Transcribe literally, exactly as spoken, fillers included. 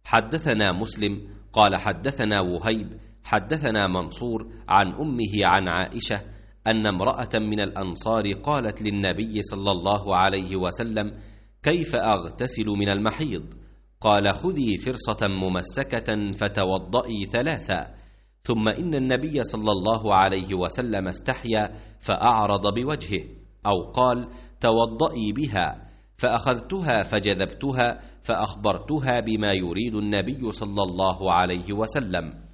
حدثنا مسلم قال حدثنا وهيب حدثنا منصور عن أمه عن عائشة أن امرأة من الأنصار قالت للنبي صلى الله عليه وسلم: كيف أغتسل من المحيض؟ قال: خذي فرصة ممسكة فتوضئي ثلاثا. ثم إن النبي صلى الله عليه وسلم استحيا فأعرض بوجهه، أو قال: توضئي بها. فأخذتها فجذبتها فأخبرتها بما يريد النبي صلى الله عليه وسلم.